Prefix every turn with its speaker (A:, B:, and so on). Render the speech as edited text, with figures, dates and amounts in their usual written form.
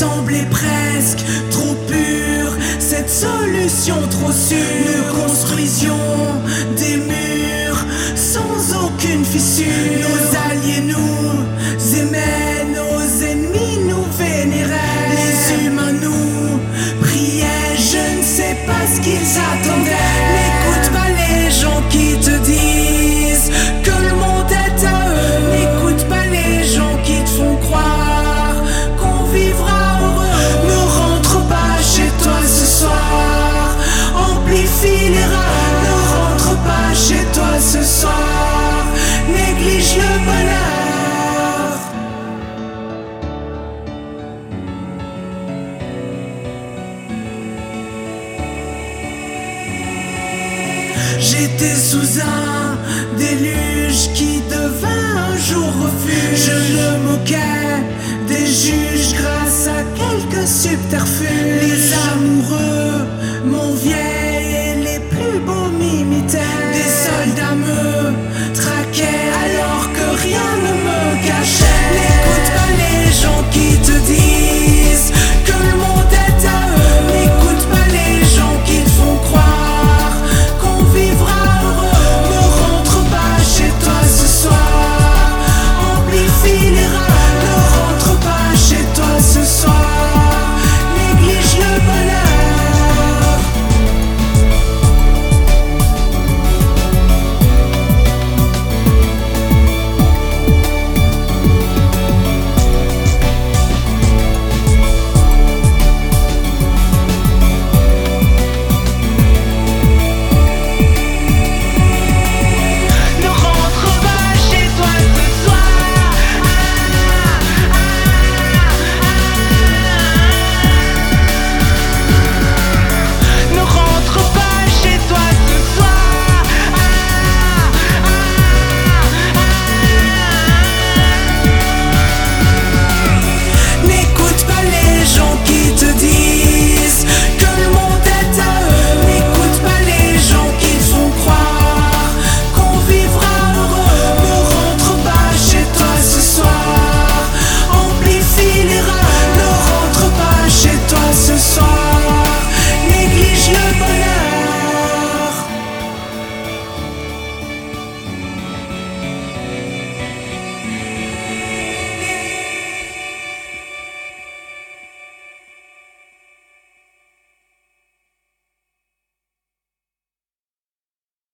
A: semblait presque trop pure, cette solution trop sûre. Nous construisions des murs sans aucune fissure. Nos alliés nous aimaient, nos ennemis nous vénéraient. Les humains nous priaient, je ne sais pas ce qu'ils attendaient. N'écoute pas les gens qui te disent que le monde est à eux. N'écoute pas les gens qui te font croire qu'on vivra heureux. Ne rentre pas chez toi ce soir, amplifie les rats. Ne rentre pas chez toi ce soir, néglige le bonheur. J'étais sous un déluge qui devint un jour refuge. Je me moquais des juges grâce à quelques subterfuges. Les amoureux